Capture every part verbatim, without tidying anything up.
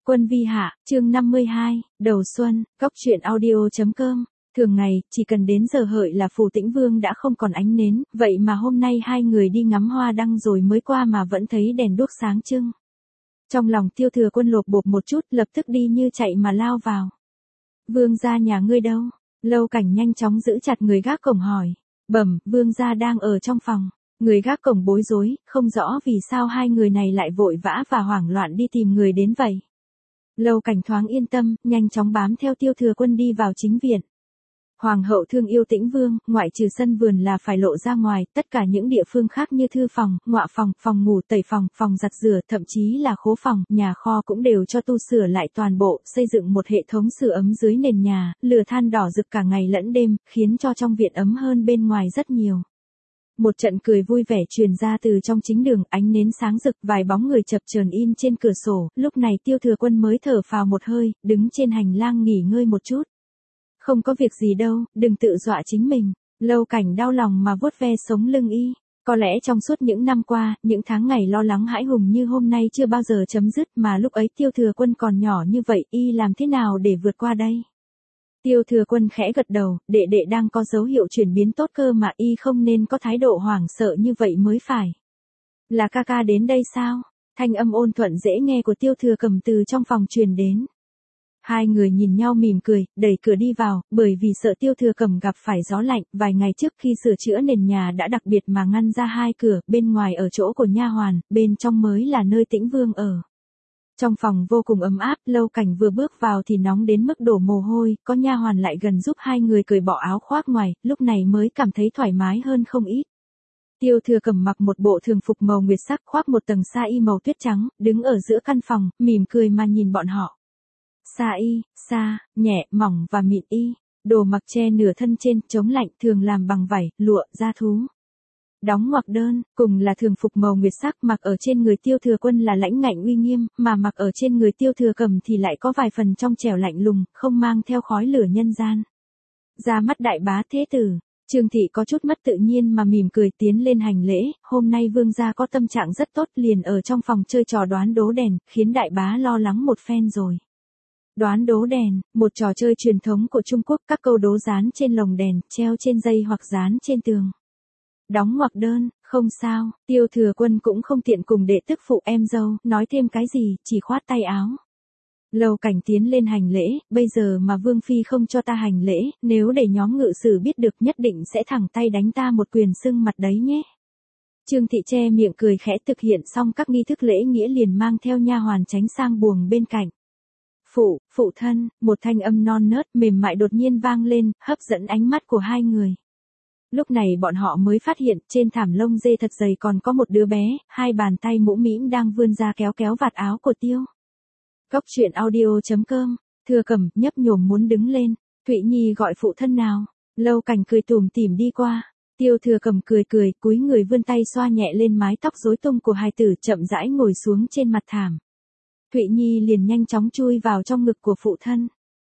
Quân vi hạ, chương năm mươi hai, đầu xuân, góc truyện audio chấm com. Thường ngày, chỉ cần đến giờ hợi là Phù Tĩnh Vương đã không còn ánh nến, vậy mà hôm nay hai người đi ngắm hoa đăng rồi mới qua mà vẫn thấy đèn đuốc sáng trưng. Trong lòng Tiêu Thừa Quân lộp bộp một chút, lập tức đi như chạy mà lao vào. Vương gia nhà ngươi đâu? Lâu Cảnh nhanh chóng giữ chặt người gác cổng hỏi. Bẩm, vương gia đang ở trong phòng. Người gác cổng bối rối, không rõ vì sao hai người này lại vội vã và hoảng loạn đi tìm người đến vậy. Lâu Cảnh thoáng yên tâm, nhanh chóng bám theo Tiêu Thừa Quân đi vào chính viện. Hoàng hậu thương yêu Tĩnh Vương, ngoại trừ sân vườn là phải lộ ra ngoài, tất cả những địa phương khác như thư phòng, ngọa phòng, phòng ngủ, tẩy phòng, phòng giặt rửa, thậm chí là khố phòng, nhà kho cũng đều cho tu sửa lại toàn bộ, xây dựng một hệ thống sưởi ấm dưới nền nhà, lửa than đỏ rực cả ngày lẫn đêm, khiến cho trong viện ấm hơn bên ngoài rất nhiều. Một trận cười vui vẻ truyền ra từ trong chính đường, ánh nến sáng rực, vài bóng người chập chờn in trên cửa sổ, lúc này Tiêu Thừa Quân mới thở phào một hơi, đứng trên hành lang nghỉ ngơi một chút. Không có việc gì đâu, đừng tự dọa chính mình. Lâu Cảnh đau lòng mà vuốt ve sống lưng y. Có lẽ trong suốt những năm qua, những tháng ngày lo lắng hãi hùng như hôm nay chưa bao giờ chấm dứt, mà lúc ấy Tiêu Thừa Quân còn nhỏ như vậy, y làm thế nào để vượt qua đây? Tiêu Thừa Quân khẽ gật đầu, đệ đệ đang có dấu hiệu chuyển biến tốt cơ mà, y không nên có thái độ hoảng sợ như vậy mới phải. Là ca ca đến đây sao? Thanh âm ôn thuận dễ nghe của Tiêu Thừa Cầm từ trong phòng truyền đến. Hai người nhìn nhau mỉm cười, đẩy cửa đi vào, bởi vì sợ Tiêu Thừa Cầm gặp phải gió lạnh, vài ngày trước khi sửa chữa nền nhà đã đặc biệt mà ngăn ra hai cửa, bên ngoài ở chỗ của nha hoàn, bên trong mới là nơi Tĩnh Vương ở. Trong phòng vô cùng ấm áp, Lâu Cảnh vừa bước vào thì nóng đến mức đổ mồ hôi, có nha hoàn lại gần giúp hai người cởi bỏ áo khoác ngoài, lúc này mới cảm thấy thoải mái hơn không ít. Tiêu Thừa Cầm mặc một bộ thường phục màu nguyệt sắc, khoác một tầng sa y màu tuyết trắng, đứng ở giữa căn phòng, mỉm cười mà nhìn bọn họ. Sa y, sa, nhẹ, mỏng và mịn y, đồ mặc che nửa thân trên, chống lạnh, thường làm bằng vải, lụa, da thú. Đóng ngoặc đơn, cùng là thường phục màu nguyệt sắc, mặc ở trên người Tiêu Thừa Quân là lãnh ngạnh uy nghiêm, mà mặc ở trên người Tiêu Thừa Cầm thì lại có vài phần trong trẻo lạnh lùng, không mang theo khói lửa nhân gian. Ra mắt đại bá thế tử, Trương Thị có chút mất tự nhiên mà mỉm cười tiến lên hành lễ, hôm nay vương gia có tâm trạng rất tốt, liền ở trong phòng chơi trò đoán đố đèn, khiến đại bá lo lắng một phen rồi. Đoán đố đèn, một trò chơi truyền thống của Trung Quốc, các câu đố dán trên lồng đèn, treo trên dây hoặc dán trên tường. Đóng ngoặc đơn, không sao, Tiêu Thừa Quân cũng không tiện cùng đệ tức phụ em dâu, nói thêm cái gì, chỉ khoát tay áo. Lâu Cảnh tiến lên hành lễ, bây giờ mà Vương Phi không cho ta hành lễ, nếu để nhóm ngự sử biết được nhất định sẽ thẳng tay đánh ta một quyền sưng mặt đấy nhé. Trương Thị che miệng cười khẽ, thực hiện xong các nghi thức lễ nghĩa liền mang theo nha hoàn tránh sang buồng bên cạnh. Phụ, phụ thân, một thanh âm non nớt mềm mại đột nhiên vang lên, hấp dẫn ánh mắt của hai người. Lúc này bọn họ mới phát hiện, trên thảm lông dê thật dày còn có một đứa bé, hai bàn tay mũm mĩm đang vươn ra kéo kéo vạt áo của Tiêu. Góc truyện audio chấm com, Thừa Cầm, nhấp nhổm muốn đứng lên, Thụy Nhi gọi phụ thân nào. Lâu Cảnh cười tủm tỉm đi qua, Tiêu Thừa Cầm cười cười, cúi người vươn tay xoa nhẹ lên mái tóc rối tung của hài tử, chậm rãi ngồi xuống trên mặt thảm. Thụy Nhi liền nhanh chóng chui vào trong ngực của phụ thân.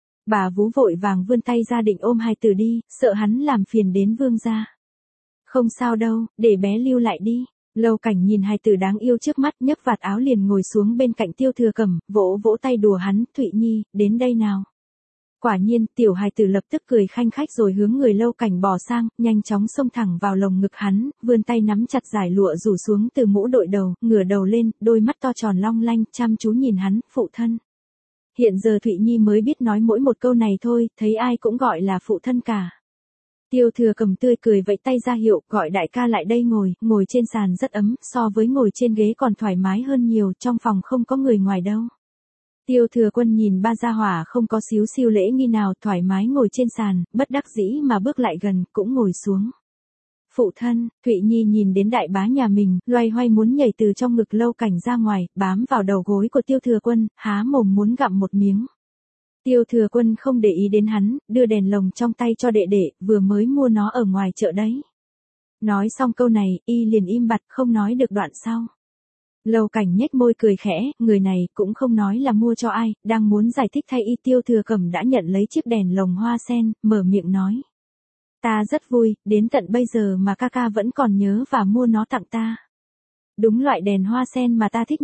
Bà vú vội vàng vươn tay ra định ôm hài tử đi, sợ hắn làm phiền đến vương gia. Không sao đâu, để bé lưu lại đi. Lâu Cảnh nhìn hài tử đáng yêu trước mắt, nhấc vạt áo liền ngồi xuống bên cạnh Tiêu Thừa Cầm, vỗ vỗ tay đùa hắn, Thụy Nhi, đến đây nào. Quả nhiên, tiểu hài tử lập tức cười khanh khách rồi hướng người Lâu Cảnh bò sang, nhanh chóng xông thẳng vào lồng ngực hắn, vươn tay nắm chặt dải lụa rủ xuống từ mũ đội đầu, ngửa đầu lên, đôi mắt to tròn long lanh, chăm chú nhìn hắn, phụ thân. Hiện giờ Thụy Nhi mới biết nói mỗi một câu này thôi, thấy ai cũng gọi là phụ thân cả. Tiêu Thừa Cầm tươi cười vẫy tay ra hiệu, gọi đại ca lại đây ngồi, ngồi trên sàn rất ấm, so với ngồi trên ghế còn thoải mái hơn nhiều, trong phòng không có người ngoài đâu. Tiêu Thừa Quân nhìn ba gia hỏa không có xíu xiu lễ nghi nào, thoải mái ngồi trên sàn, bất đắc dĩ mà bước lại gần, cũng ngồi xuống. Phụ thân, Thụy Nhi nhìn đến đại bá nhà mình, loay hoay muốn nhảy từ trong ngực Lâu Cảnh ra ngoài, bám vào đầu gối của Tiêu Thừa Quân, há mồm muốn gặm một miếng. Tiêu Thừa Quân không để ý đến hắn, đưa đèn lồng trong tay cho đệ đệ, vừa mới mua nó ở ngoài chợ đấy. Nói xong câu này, y liền im bặt, không nói được đoạn sau. Lâu Cảnh nhếch môi cười khẽ, người này cũng không nói là mua cho ai, đang muốn giải thích thay y. Tiêu Thừa Cầm đã nhận lấy chiếc đèn lồng hoa sen, mở miệng nói. Ta rất vui, đến tận bây giờ mà ca ca vẫn còn nhớ và mua nó tặng ta. Đúng loại đèn hoa sen mà ta thích nhất.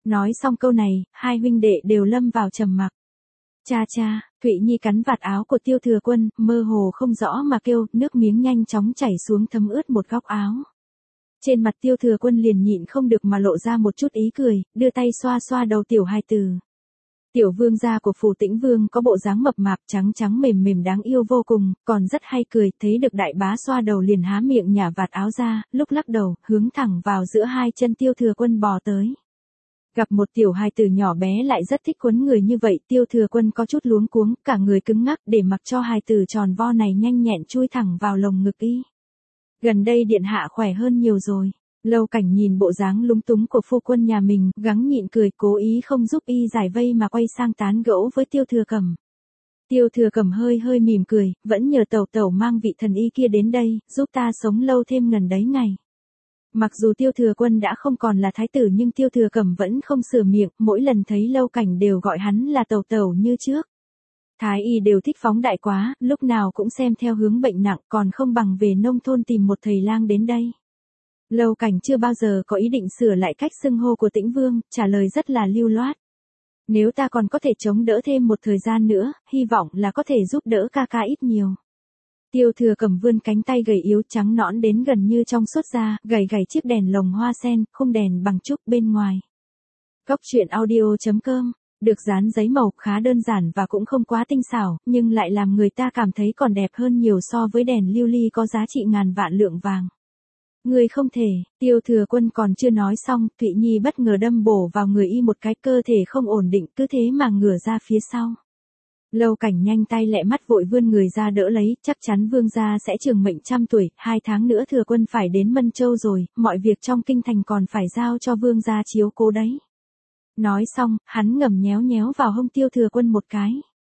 Nói xong câu này, hai huynh đệ đều lâm vào trầm mặc. Cha cha, Thụy Nhi cắn vạt áo của Tiêu Thừa Quân, mơ hồ không rõ mà kêu, nước miếng nhanh chóng chảy xuống thấm ướt một góc áo. Trên mặt Tiêu Thừa Quân liền nhịn không được mà lộ ra một chút ý cười, đưa tay xoa xoa đầu tiểu hài tử. Tiểu vương gia của Phù Tĩnh Vương có bộ dáng mập mạp trắng trắng mềm mềm đáng yêu vô cùng, còn rất hay cười, thấy được đại bá xoa đầu liền há miệng nhả vạt áo ra, lúc lắc đầu, hướng thẳng vào giữa hai chân Tiêu Thừa Quân bò tới. Gặp một tiểu hài tử nhỏ bé lại rất thích quấn người như vậy, Tiêu Thừa Quân có chút luống cuống, cả người cứng ngắc để mặc cho hài tử tròn vo này nhanh nhẹn chui thẳng vào lồng ngực y. Gần đây điện hạ khỏe hơn nhiều rồi. Lâu Cảnh nhìn bộ dáng lúng túng của phu quân nhà mình, gắng nhịn cười, cố ý không giúp y giải vây mà quay sang tán gẫu với Tiêu Thừa Cẩm. Tiêu Thừa Cẩm hơi hơi mỉm cười, vẫn nhờ tẩu tẩu mang vị thần y kia đến đây, giúp ta sống lâu thêm ngần đấy ngày. Mặc dù Tiêu Thừa Quân đã không còn là thái tử nhưng Tiêu Thừa Cẩm vẫn không sửa miệng, mỗi lần thấy Lâu Cảnh đều gọi hắn là tẩu tẩu như trước. Thái y đều thích phóng đại quá, lúc nào cũng xem theo hướng bệnh nặng, còn không bằng về nông thôn tìm một thầy lang đến đây. Lâu Cảnh chưa bao giờ có ý định sửa lại cách xưng hô của Tĩnh Vương, trả lời rất là lưu loát. Nếu ta còn có thể chống đỡ thêm một thời gian nữa, hy vọng là có thể giúp đỡ ca ca ít nhiều. Tiêu Thừa Cẩm vươn cánh tay gầy yếu trắng nõn đến gần như trong suốt ra, gầy gầy chiếc đèn lồng hoa sen, khung đèn bằng trúc bên ngoài. Góc truyện audio chấm com, được dán giấy màu khá đơn giản và cũng không quá tinh xảo, nhưng lại làm người ta cảm thấy còn đẹp hơn nhiều so với đèn lưu ly có giá trị ngàn vạn lượng vàng. Người không thể, Tiêu Thừa Quân còn chưa nói xong, Thụy Nhi bất ngờ đâm bổ vào người y một cái, cơ thể không ổn định, cứ thế mà ngửa ra phía sau. Lâu Cảnh nhanh tay lẹ mắt vội vươn người ra đỡ lấy, chắc chắn vương gia sẽ trường mệnh trăm tuổi, hai tháng nữa Thừa Quân phải đến Mân Châu rồi, mọi việc trong kinh thành còn phải giao cho vương gia chiếu cố đấy. Nói xong, hắn ngầm nhéo nhéo vào hông Tiêu Thừa Quân một cái.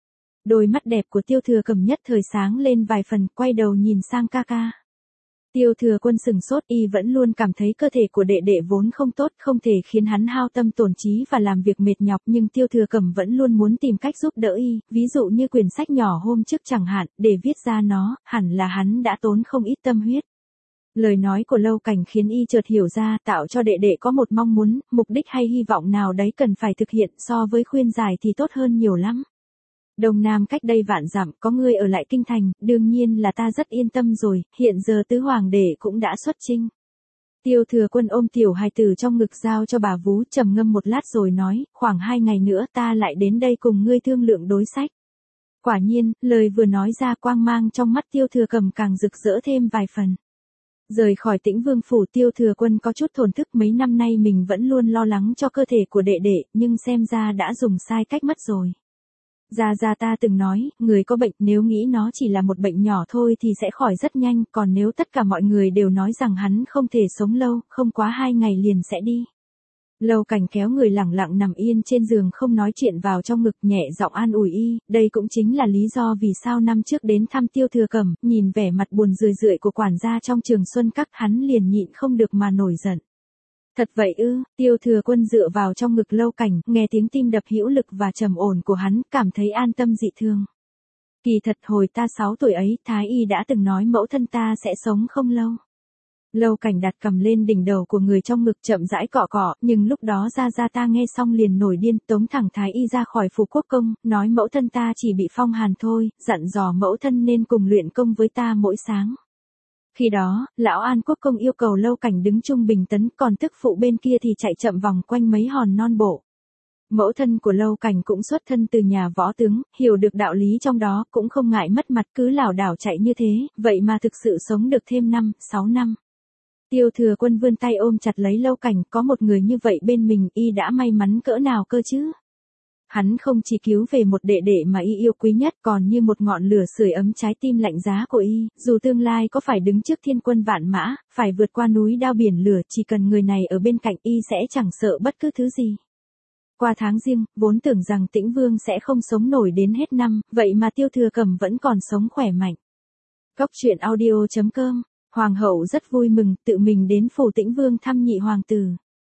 Đôi mắt đẹp của Tiêu Thừa Cẩm nhất thời sáng lên vài phần, quay đầu nhìn sang ca ca. Tiêu Thừa Quân sừng sốt, y vẫn luôn cảm thấy cơ thể của đệ đệ vốn không tốt, không thể khiến hắn hao tâm tổn trí và làm việc mệt nhọc, nhưng Tiêu Thừa Cẩm vẫn luôn muốn tìm cách giúp đỡ y, ví dụ như quyển sách nhỏ hôm trước chẳng hạn, để viết ra nó, hẳn là hắn đã tốn không ít tâm huyết. Lời nói của Lâu Cảnh khiến y chợt hiểu ra, tạo cho đệ đệ có một mong muốn, mục đích hay hy vọng nào đấy cần phải thực hiện, so với khuyên giải thì tốt hơn nhiều lắm. Đông Nam cách đây vạn dặm, có ngươi ở lại kinh thành, đương nhiên là ta rất yên tâm rồi, hiện giờ tứ hoàng đệ cũng đã xuất chinh. Tiêu Thừa Quân ôm tiểu hài tử trong ngực giao cho bà vú, trầm ngâm một lát rồi nói, khoảng hai ngày nữa ta lại đến đây cùng ngươi thương lượng đối sách. Quả nhiên, lời vừa nói ra quang mang trong mắt Tiêu Thừa Cẩm càng rực rỡ thêm vài phần. Rời khỏi Tĩnh Vương phủ, Tiêu Thừa Quân có chút thổn thức, mấy năm nay mình vẫn luôn lo lắng cho cơ thể của đệ đệ, nhưng xem ra đã dùng sai cách mất rồi. Gia Gia ta từng nói, người có bệnh nếu nghĩ nó chỉ là một bệnh nhỏ thôi thì sẽ khỏi rất nhanh, còn nếu tất cả mọi người đều nói rằng hắn không thể sống lâu, không quá hai ngày liền sẽ đi. Lâu Cảnh kéo người lẳng lặng nằm yên trên giường không nói chuyện vào trong ngực, nhẹ giọng an ủi y, đây cũng chính là lý do vì sao năm trước đến thăm Tiêu Thừa Cẩm, nhìn vẻ mặt buồn rười rượi của quản gia trong Trường Xuân Các, hắn liền nhịn không được mà nổi giận. Thật vậy ư? Tiêu Thừa Quân dựa vào trong ngực Lâu Cảnh, nghe tiếng tim đập hữu lực và trầm ổn của hắn, cảm thấy an tâm dị thường. Kỳ thật hồi ta sáu tuổi ấy, Thái y đã từng nói mẫu thân ta sẽ sống không lâu. Lâu Cảnh đặt cầm lên đỉnh đầu của người trong ngực chậm rãi cọ cọ, nhưng lúc đó Gia Gia ta nghe xong liền nổi điên, tống thẳng Thái y ra khỏi phủ quốc công, nói mẫu thân ta chỉ bị phong hàn thôi, dặn dò mẫu thân nên cùng luyện công với ta mỗi sáng. Khi đó, lão An quốc công yêu cầu Lâu Cảnh đứng trung bình tấn, còn tức phụ bên kia thì chạy chậm vòng quanh mấy hòn non bộ. Mẫu thân của Lâu Cảnh cũng xuất thân từ nhà võ tướng, hiểu được đạo lý trong đó, cũng không ngại mất mặt, cứ lảo đảo chạy như thế, vậy mà thực sự sống được thêm năm, sáu năm. Tiêu Thừa Quân vươn tay ôm chặt lấy Lâu Cảnh, có một người như vậy bên mình, y đã may mắn cỡ nào cơ chứ. Hắn không chỉ cứu về một đệ đệ mà y yêu quý nhất, còn như một ngọn lửa sưởi ấm trái tim lạnh giá của y, dù tương lai có phải đứng trước thiên quân vạn mã, phải vượt qua núi đao biển lửa, chỉ cần người này ở bên cạnh y sẽ chẳng sợ bất cứ thứ gì. Qua tháng riêng, vốn tưởng rằng Tĩnh Vương sẽ không sống nổi đến hết năm, vậy mà Tiêu Thừa Cẩm vẫn còn sống khỏe mạnh. Góc truyện audio chấm com, Hoàng hậu rất vui mừng, tự mình đến phủ Tĩnh Vương thăm nhị hoàng tử.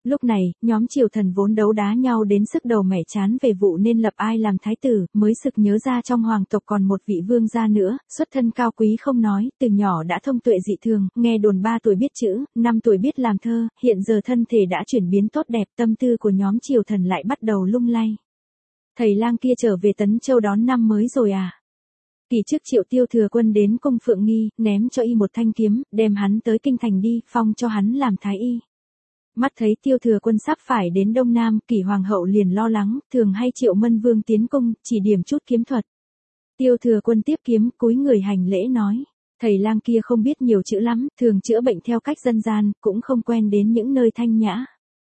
Lúc này, nhóm triều thần vốn đấu đá nhau đến sức đầu mẻ chán về vụ nên lập ai làm thái tử, mới sực nhớ ra trong hoàng tộc còn một vị vương gia nữa, xuất thân cao quý không nói, từ nhỏ đã thông tuệ dị thường, nghe đồn ba tuổi biết chữ, năm tuổi biết làm thơ, hiện giờ thân thể đã chuyển biến tốt đẹp, tâm tư của nhóm triều thần lại bắt đầu lung lay. Thầy lang kia trở về Tấn Châu đón năm mới rồi à? Kỳ trước Triệu Tiêu Thừa Quân đến cung Phượng Nghi, ném cho y một thanh kiếm, đem hắn tới kinh thành đi, phong cho hắn làm thái y. Mắt thấy Tiêu Thừa Quân sắp phải đến Đông Nam, Kỷ Hoàng hậu liền lo lắng, thường hay Triệu Mân Vương tiến cung, chỉ điểm chút kiếm thuật. Tiêu Thừa Quân tiếp kiếm, cúi người hành lễ nói, thầy lang kia không biết nhiều chữ lắm, thường chữa bệnh theo cách dân gian, cũng không quen đến những nơi thanh nhã.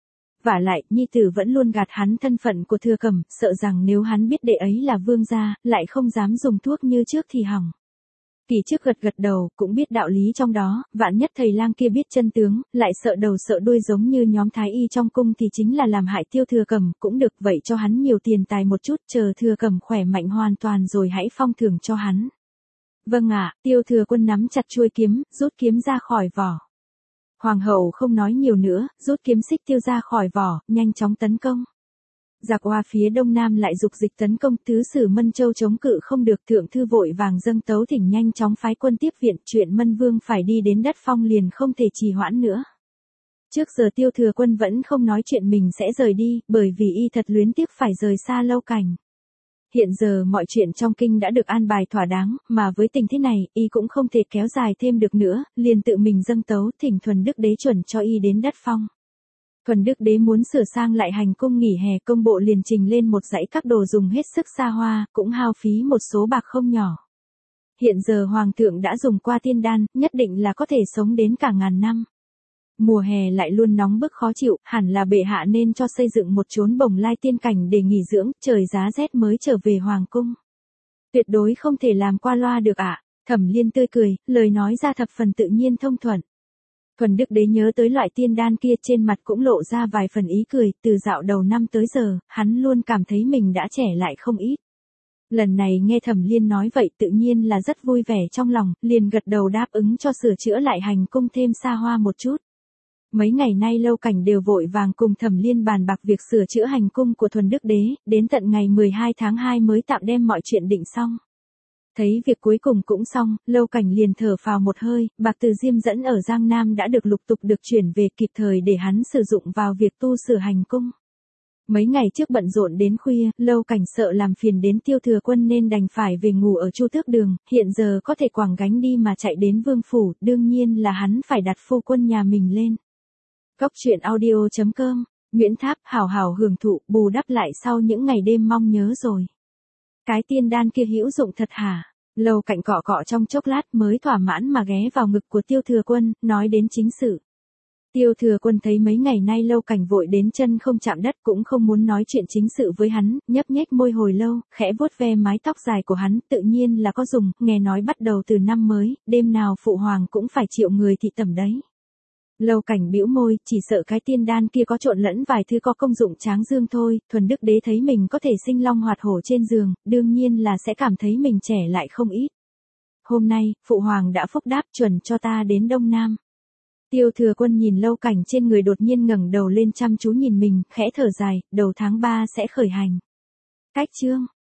Vả lại, nhi tử vẫn luôn gạt hắn thân phận của Thừa Cẩm, sợ rằng nếu hắn biết đệ ấy là vương gia, lại không dám dùng thuốc như trước thì hỏng. Kỳ trước gật gật đầu, cũng biết đạo lý trong đó, vạn nhất thầy lang kia biết chân tướng, lại sợ đầu sợ đuôi giống như nhóm thái y trong cung thì chính là làm hại Tiêu Thừa Cẩm, cũng được, vậy cho hắn nhiều tiền tài một chút, chờ Thừa Cẩm khỏe mạnh hoàn toàn rồi hãy phong thưởng cho hắn. Vâng ạ, Tiêu Thừa Quân nắm chặt chuôi kiếm, rút kiếm ra khỏi vỏ. Hoàng hậu không nói nhiều nữa, rút kiếm xích tiêu ra khỏi vỏ, nhanh chóng tấn công. Giặc Hoa phía đông nam lại dục dịch tấn công, thứ sử Mân Châu chống cự không được, thượng thư vội vàng dâng tấu thỉnh nhanh chóng phái quân tiếp viện, chuyện Mân Vương phải đi đến đất phong liền không thể trì hoãn nữa. Trước giờ Tiêu Thừa Quân vẫn không nói chuyện mình sẽ rời đi, bởi vì y thật luyến tiếc phải rời xa Lâu Cảnh. Hiện giờ mọi chuyện trong kinh đã được an bài thỏa đáng, mà với tình thế này, y cũng không thể kéo dài thêm được nữa, liền tự mình dâng tấu thỉnh Thuần Đức Đế chuẩn cho y đến đất phong. Thuần Đức Đế muốn sửa sang lại hành cung nghỉ hè, công bộ liền trình lên một dãy các đồ dùng hết sức xa hoa, cũng hao phí một số bạc không nhỏ. Hiện giờ Hoàng thượng đã dùng qua tiên đan, nhất định là có thể sống đến cả ngàn năm. Mùa hè lại luôn nóng bức khó chịu, hẳn là bệ hạ nên cho xây dựng một chốn Bồng Lai tiên cảnh để nghỉ dưỡng, trời giá rét mới trở về hoàng cung. Tuyệt đối không thể làm qua loa được ạ. À. Thẩm Liên tươi cười, lời nói ra thập phần tự nhiên thông thuận. Thuần Đức Đế nhớ tới loại tiên đan kia, trên mặt cũng lộ ra vài phần ý cười, từ dạo đầu năm tới giờ, hắn luôn cảm thấy mình đã trẻ lại không ít. Lần này nghe Thẩm Liên nói vậy tự nhiên là rất vui vẻ trong lòng, liền gật đầu đáp ứng cho sửa chữa lại hành cung thêm xa hoa một chút. Mấy ngày nay Lâu Cảnh đều vội vàng cùng Thẩm Liên bàn bạc việc sửa chữa hành cung của Thuần Đức Đế, đến tận ngày mười hai tháng hai mới tạm đem mọi chuyện định xong. Thấy việc cuối cùng cũng xong, Lâu Cảnh liền thở phào một hơi, bạc từ Diêm Dẫn ở Giang Nam đã được lục tục được chuyển về kịp thời để hắn sử dụng vào việc tu sửa hành cung. Mấy ngày trước bận rộn đến khuya, Lâu Cảnh sợ làm phiền đến Tiêu Thừa Quân nên đành phải về ngủ ở Chu Tước Đường, hiện giờ có thể quẳng gánh đi mà chạy đến Vương Phủ, đương nhiên là hắn phải đặt phu quân nhà mình lên. Góc truyện audio chấm com, Nguyễn Tháp hào hào hưởng thụ, bù đắp lại sau những ngày đêm mong nhớ rồi. Cái tiên đan kia hữu dụng thật hả? Lâu Cảnh cọ cọ trong chốc lát mới thỏa mãn mà ghé vào ngực của Tiêu Thừa Quân, nói đến chính sự. Tiêu Thừa Quân thấy mấy ngày nay Lâu Cảnh vội đến chân không chạm đất, cũng không muốn nói chuyện chính sự với hắn, nhấp nhếch môi hồi lâu, khẽ vuốt ve mái tóc dài của hắn, tự nhiên là có dùng, nghe nói bắt đầu từ năm mới, đêm nào phụ hoàng cũng phải triệu người thị tẩm đấy. Lâu Cảnh bĩu môi, chỉ sợ cái tiên đan kia có trộn lẫn vài thứ có công dụng tráng dương thôi. Thuần Đức Đế thấy mình có thể sinh long hoạt hổ trên giường, đương nhiên là sẽ cảm thấy mình trẻ lại không ít. Hôm nay, phụ hoàng đã phúc đáp chuẩn cho ta đến Đông Nam. Tiêu Thừa Quân nhìn Lâu Cảnh trên người đột nhiên ngẩng đầu lên chăm chú nhìn mình, khẽ thở dài, đầu tháng ba sẽ khởi hành. Cách chương